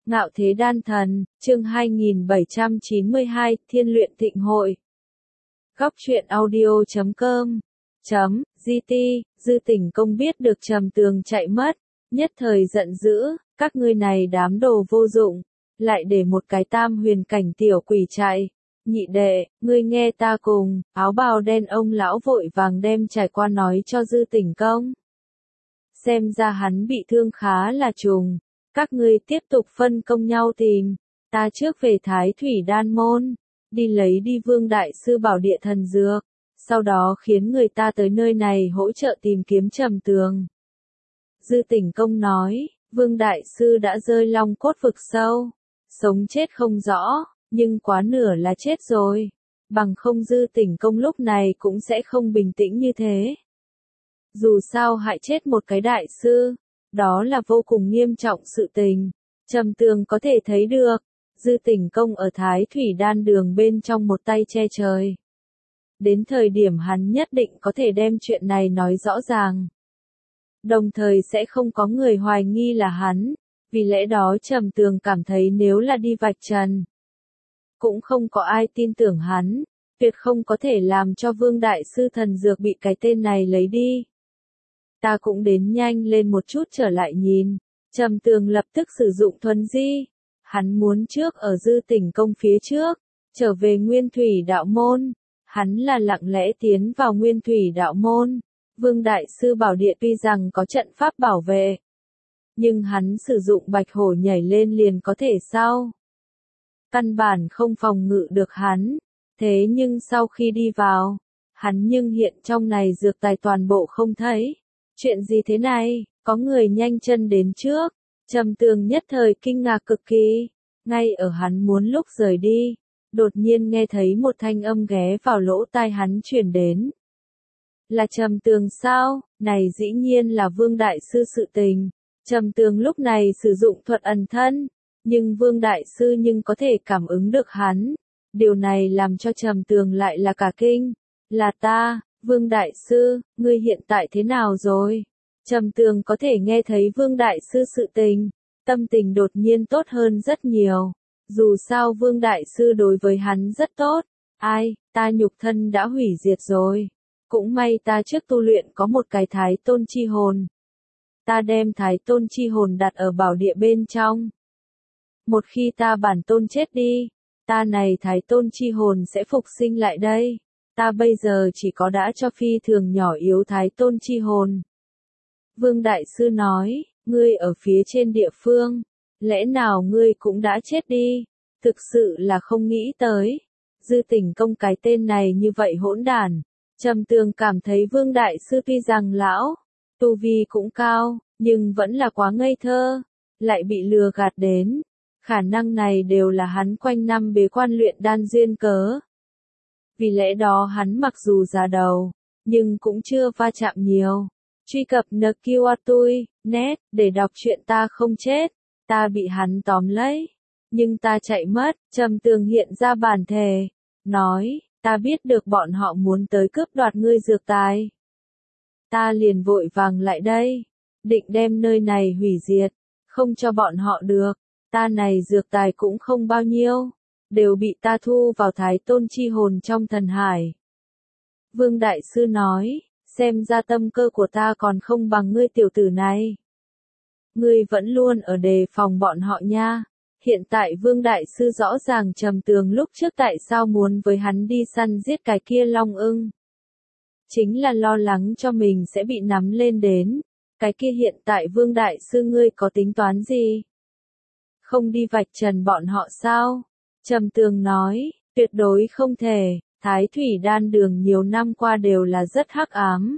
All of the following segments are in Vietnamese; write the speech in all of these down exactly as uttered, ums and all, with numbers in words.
Ngạo Thế Đan Thần, chương hai nghìn bảy trăm chín mươi hai, Thiên Luyện Thịnh Hội. Góc truyện audio chấm com chấm gt, Dư Tỉnh Công biết được Trầm Tường chạy mất, nhất thời giận dữ, các ngươi này đám đồ vô dụng, lại để một cái tam huyền cảnh tiểu quỷ chạy. Nhị đệ, ngươi nghe ta cùng, áo bào đen ông lão vội vàng đem trải qua nói cho Dư Tỉnh Công. Xem ra hắn bị thương khá là trùng. Các ngươi tiếp tục phân công nhau tìm, ta trước về Thái Thủy Đan Môn, đi lấy đi Vương Đại Sư bảo địa thần dược, sau đó khiến người ta tới nơi này hỗ trợ tìm kiếm Trầm Tường. Dư Tỉnh Công nói, Vương Đại Sư đã rơi long cốt vực sâu, sống chết không rõ, nhưng quá nửa là chết rồi, bằng không Dư Tỉnh Công lúc này cũng sẽ không bình tĩnh như thế. Dù sao hại chết một cái đại sư, đó là vô cùng nghiêm trọng sự tình. Trầm Tường có thể thấy được, Dư Tỉnh Công ở Thái Thủy Đan Đường bên trong một tay che trời. Đến thời điểm hắn nhất định có thể đem chuyện này nói rõ ràng. Đồng thời sẽ không có người hoài nghi là hắn, vì lẽ đó Trầm Tường cảm thấy nếu là đi vạch trần, cũng không có ai tin tưởng hắn, tuyệt không có thể làm cho Vương Đại Sư thần dược bị cái tên này lấy đi. Ta cũng đến nhanh lên một chút trở lại nhìn. Trầm Tường lập tức sử dụng thuần di. Hắn muốn trước ở Dư Tỉnh Công phía trước, trở về Nguyên Thủy Đạo Môn. Hắn là lặng lẽ tiến vào Nguyên Thủy Đạo Môn. Vương Đại Sư bảo địa tuy rằng có trận pháp bảo vệ, nhưng hắn sử dụng bạch hổ nhảy lên liền có thể sao? Căn bản không phòng ngự được hắn. Thế nhưng sau khi đi vào, hắn nhưng hiện trong này dược tài toàn bộ không thấy. Chuyện gì thế này? Có người nhanh chân đến trước. Trầm Tường nhất thời kinh ngạc cực kỳ. Ngay ở hắn muốn lúc rời đi, đột nhiên nghe thấy một thanh âm ghé vào lỗ tai hắn truyền đến. Là Trầm Tường sao? Này dĩ nhiên là Vương Đại Sư sự tình. Trầm Tường lúc này sử dụng thuật ẩn thân, nhưng Vương Đại Sư nhưng có thể cảm ứng được hắn. Điều này làm cho Trầm Tường lại là cả kinh. Là ta. Vương Đại Sư, ngươi hiện tại thế nào rồi? Trầm Tường có thể nghe thấy Vương Đại Sư sự tình, tâm tình đột nhiên tốt hơn rất nhiều. Dù sao Vương Đại Sư đối với hắn rất tốt. Ai, ta nhục thân đã hủy diệt rồi. Cũng may ta trước tu luyện có một cái Thái Tôn chi hồn. Ta đem Thái Tôn chi hồn đặt ở bảo địa bên trong. Một khi ta bản tôn chết đi, ta này Thái Tôn chi hồn sẽ phục sinh lại đây. Ta bây giờ chỉ có đã cho phi thường nhỏ yếu Thái Tôn chi hồn. Vương Đại Sư nói, ngươi ở phía trên địa phương, lẽ nào ngươi cũng đã chết đi? Thực sự là không nghĩ tới. Dư Tỉnh Công cái tên này như vậy hỗn đản. Trầm Tường cảm thấy Vương Đại Sư tuy rằng lão, tu vi cũng cao, nhưng vẫn là quá ngây thơ, lại bị lừa gạt đến. Khả năng này đều là hắn quanh năm bế quan luyện đan duyên cớ. Vì lẽ đó hắn mặc dù già đầu, nhưng cũng chưa va chạm nhiều. Truy cập N Q A T U I, net, để đọc truyện ta không chết. Ta bị hắn tóm lấy, nhưng ta chạy mất. Trầm Tường hiện ra bản thề, nói, ta biết được bọn họ muốn tới cướp đoạt ngươi dược tài. Ta liền vội vàng lại đây, định đem nơi này hủy diệt, không cho bọn họ được. Ta này dược tài cũng không bao nhiêu, đều bị ta thu vào Thái Tôn chi hồn trong thần hải. Vương Đại Sư nói, xem ra tâm cơ của ta còn không bằng ngươi tiểu tử này. Ngươi vẫn luôn ở đề phòng bọn họ nha. Hiện tại Vương Đại Sư rõ ràng Trầm Tường lúc trước tại sao muốn với hắn đi săn giết cái kia long ưng. Chính là lo lắng cho mình sẽ bị nắm lên đến. Cái kia hiện tại Vương Đại Sư ngươi có tính toán gì? Không đi vạch trần bọn họ sao? Trầm Tường nói, tuyệt đối không thể. Thái Thủy Đan Đường nhiều năm qua đều là rất hắc ám.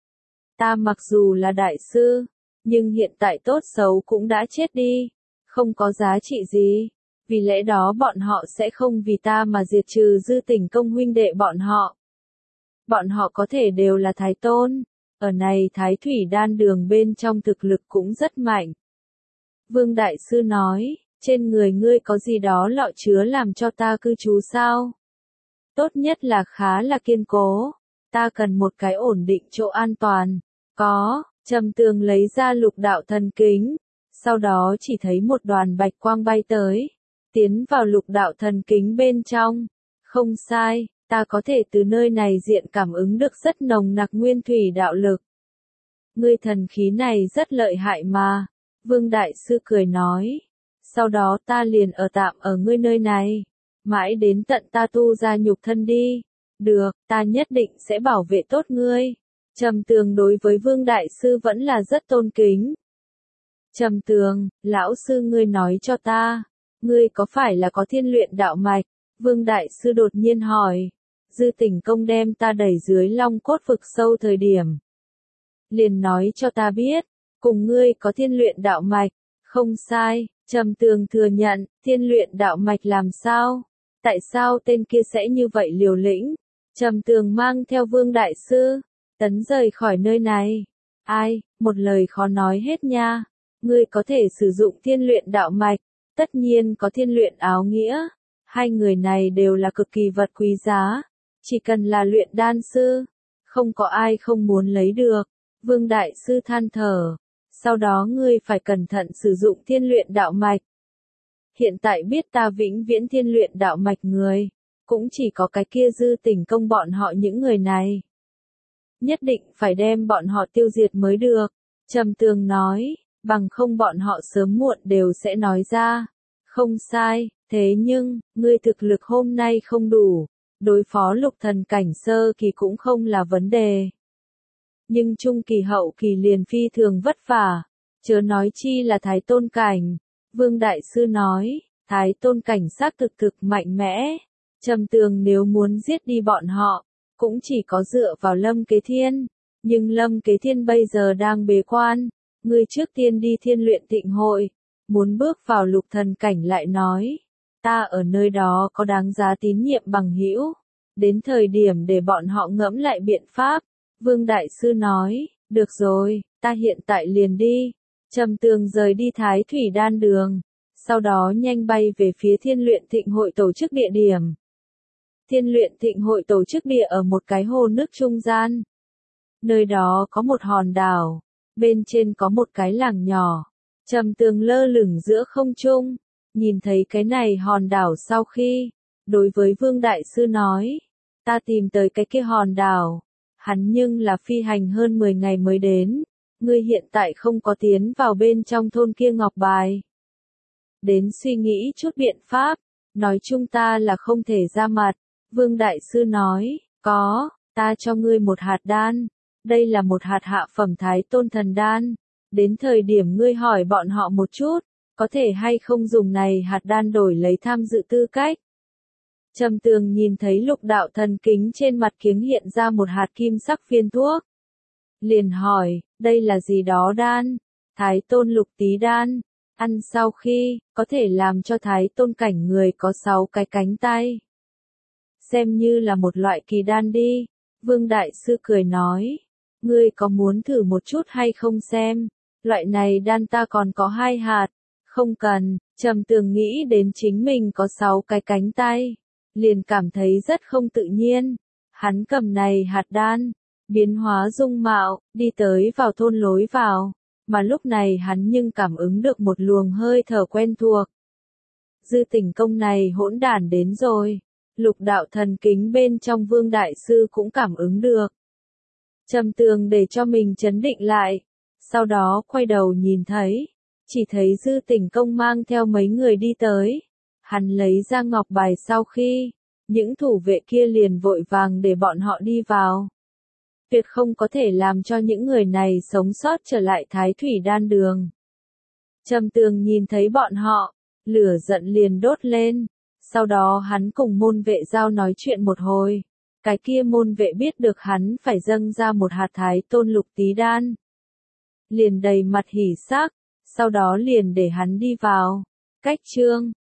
Ta mặc dù là đại sư, nhưng hiện tại tốt xấu cũng đã chết đi, không có giá trị gì. Vì lẽ đó bọn họ sẽ không vì ta mà diệt trừ Dư Tỉnh Công huynh đệ bọn họ. Bọn họ có thể đều là Thái Tôn, ở này Thái Thủy Đan Đường bên trong thực lực cũng rất mạnh. Vương Đại Sư nói, trên người ngươi có gì đó lọ chứa làm cho ta cư trú sao? Tốt nhất là khá là kiên cố. Ta cần một cái ổn định chỗ an toàn. Có. Trầm Tường lấy ra lục đạo thần kính. Sau đó chỉ thấy một đoàn bạch quang bay tới, tiến vào lục đạo thần kính bên trong. Không sai, ta có thể từ nơi này diện cảm ứng được rất nồng nặc nguyên thủy đạo lực. Ngươi thần khí này rất lợi hại mà, Vương Đại Sư cười nói. Sau đó ta liền ở tạm ở ngươi nơi này, mãi đến tận ta tu ra nhục thân đi. Được, ta nhất định sẽ bảo vệ tốt ngươi. Trầm Tường đối với Vương Đại Sư vẫn là rất tôn kính. Trầm Tường, lão sư ngươi nói cho ta, ngươi có phải là có thiên luyện đạo mạch? Vương Đại Sư đột nhiên hỏi. Dư Tỉnh Công đem ta đẩy dưới long cốt vực sâu thời điểm. Liền nói cho ta biết, cùng ngươi có thiên luyện đạo mạch. Không sai, Trầm Tường thừa nhận, thiên luyện đạo mạch làm sao? Tại sao tên kia sẽ như vậy liều lĩnh? Trầm Tường mang theo Vương Đại Sư, tấn rời khỏi nơi này. Ai, một lời khó nói hết nha. Ngươi có thể sử dụng thiên luyện đạo mạch, tất nhiên có thiên luyện áo nghĩa. Hai người này đều là cực kỳ vật quý giá. Chỉ cần là luyện đan sư, không có ai không muốn lấy được. Vương Đại Sư than thở. Sau đó ngươi phải cẩn thận sử dụng thiên luyện đạo mạch. Hiện tại biết ta vĩnh viễn thiên luyện đạo mạch người, cũng chỉ có cái kia Dư Tỉnh Công bọn họ những người này. Nhất định phải đem bọn họ tiêu diệt mới được. Trầm Tường nói, bằng không bọn họ sớm muộn đều sẽ nói ra. Không sai, thế nhưng, ngươi thực lực hôm nay không đủ, đối phó lục thần cảnh sơ kỳ cũng không là vấn đề. Nhưng trung kỳ hậu kỳ liền phi thường vất vả, chớ nói chi là Thái Tôn cảnh. Vương Đại Sư nói, Thái Tôn cảnh xác thực thực mạnh mẽ. Trầm Tường nếu muốn giết đi bọn họ, cũng chỉ có dựa vào Lâm Kế Thiên. Nhưng Lâm Kế Thiên bây giờ đang bế quan, ngươi trước tiên đi Thiên Luyện Thịnh Hội, muốn bước vào lục thần cảnh lại nói, ta ở nơi đó có đáng giá tín nhiệm bằng hữu, đến thời điểm để bọn họ ngẫm lại biện pháp. Vương Đại Sư nói, được rồi, ta hiện tại liền đi. Trầm Tường rời đi Thái Thủy Đan Đường, sau đó nhanh bay về phía Thiên Luyện Thịnh Hội tổ chức địa điểm. Thiên Luyện Thịnh Hội tổ chức địa ở một cái hồ nước trung gian. Nơi đó có một hòn đảo, bên trên có một cái làng nhỏ. Trầm Tường lơ lửng giữa không trung, nhìn thấy cái này hòn đảo sau khi, đối với Vương Đại Sư nói, ta tìm tới cái kia hòn đảo, hắn nhưng là phi hành hơn mười ngày mới đến, ngươi hiện tại không có tiến vào bên trong thôn kia ngọc bài. Đến suy nghĩ chút biện pháp, nói chung ta là không thể ra mặt. Vương Đại Sư nói, có, ta cho ngươi một hạt đan, đây là một hạt hạ phẩm Thái Tôn thần đan, đến thời điểm ngươi hỏi bọn họ một chút, có thể hay không dùng này hạt đan đổi lấy tham dự tư cách. Trầm Tường nhìn thấy lục đạo thần kính trên mặt kiếng hiện ra một hạt kim sắc viên thuốc. Liền hỏi, đây là gì đó đan? Thái Tôn lục tí đan, ăn sau khi, có thể làm cho Thái Tôn cảnh người có sáu cái cánh tay. Xem như là một loại kỳ đan đi. Vương Đại Sư cười nói, ngươi có muốn thử một chút hay không xem? Loại này đan ta còn có hai hạt. Không cần. Trầm Tường nghĩ đến chính mình có sáu cái cánh tay, liền cảm thấy rất không tự nhiên. Hắn cầm này hạt đan, biến hóa dung mạo, đi tới vào thôn lối vào, mà lúc này hắn nhưng cảm ứng được một luồng hơi thở quen thuộc. Dư Tỉnh Công này hỗn đản đến rồi. Lục đạo thần kính bên trong Vương Đại Sư cũng cảm ứng được. Trầm Tường để cho mình trấn định lại, sau đó quay đầu nhìn thấy, chỉ thấy Dư Tỉnh Công mang theo mấy người đi tới. Hắn lấy ra ngọc bài sau khi, những thủ vệ kia liền vội vàng để bọn họ đi vào. Tuyệt không có thể làm cho những người này sống sót trở lại Thái Thủy Đan Đường. Trầm Tường nhìn thấy bọn họ, lửa giận liền đốt lên. Sau đó hắn cùng môn vệ giao nói chuyện một hồi. Cái kia môn vệ biết được hắn phải dâng ra một hạt Thái Tôn lục tí đan. Liền đầy mặt hỉ sắc, sau đó liền để hắn đi vào. Cách chương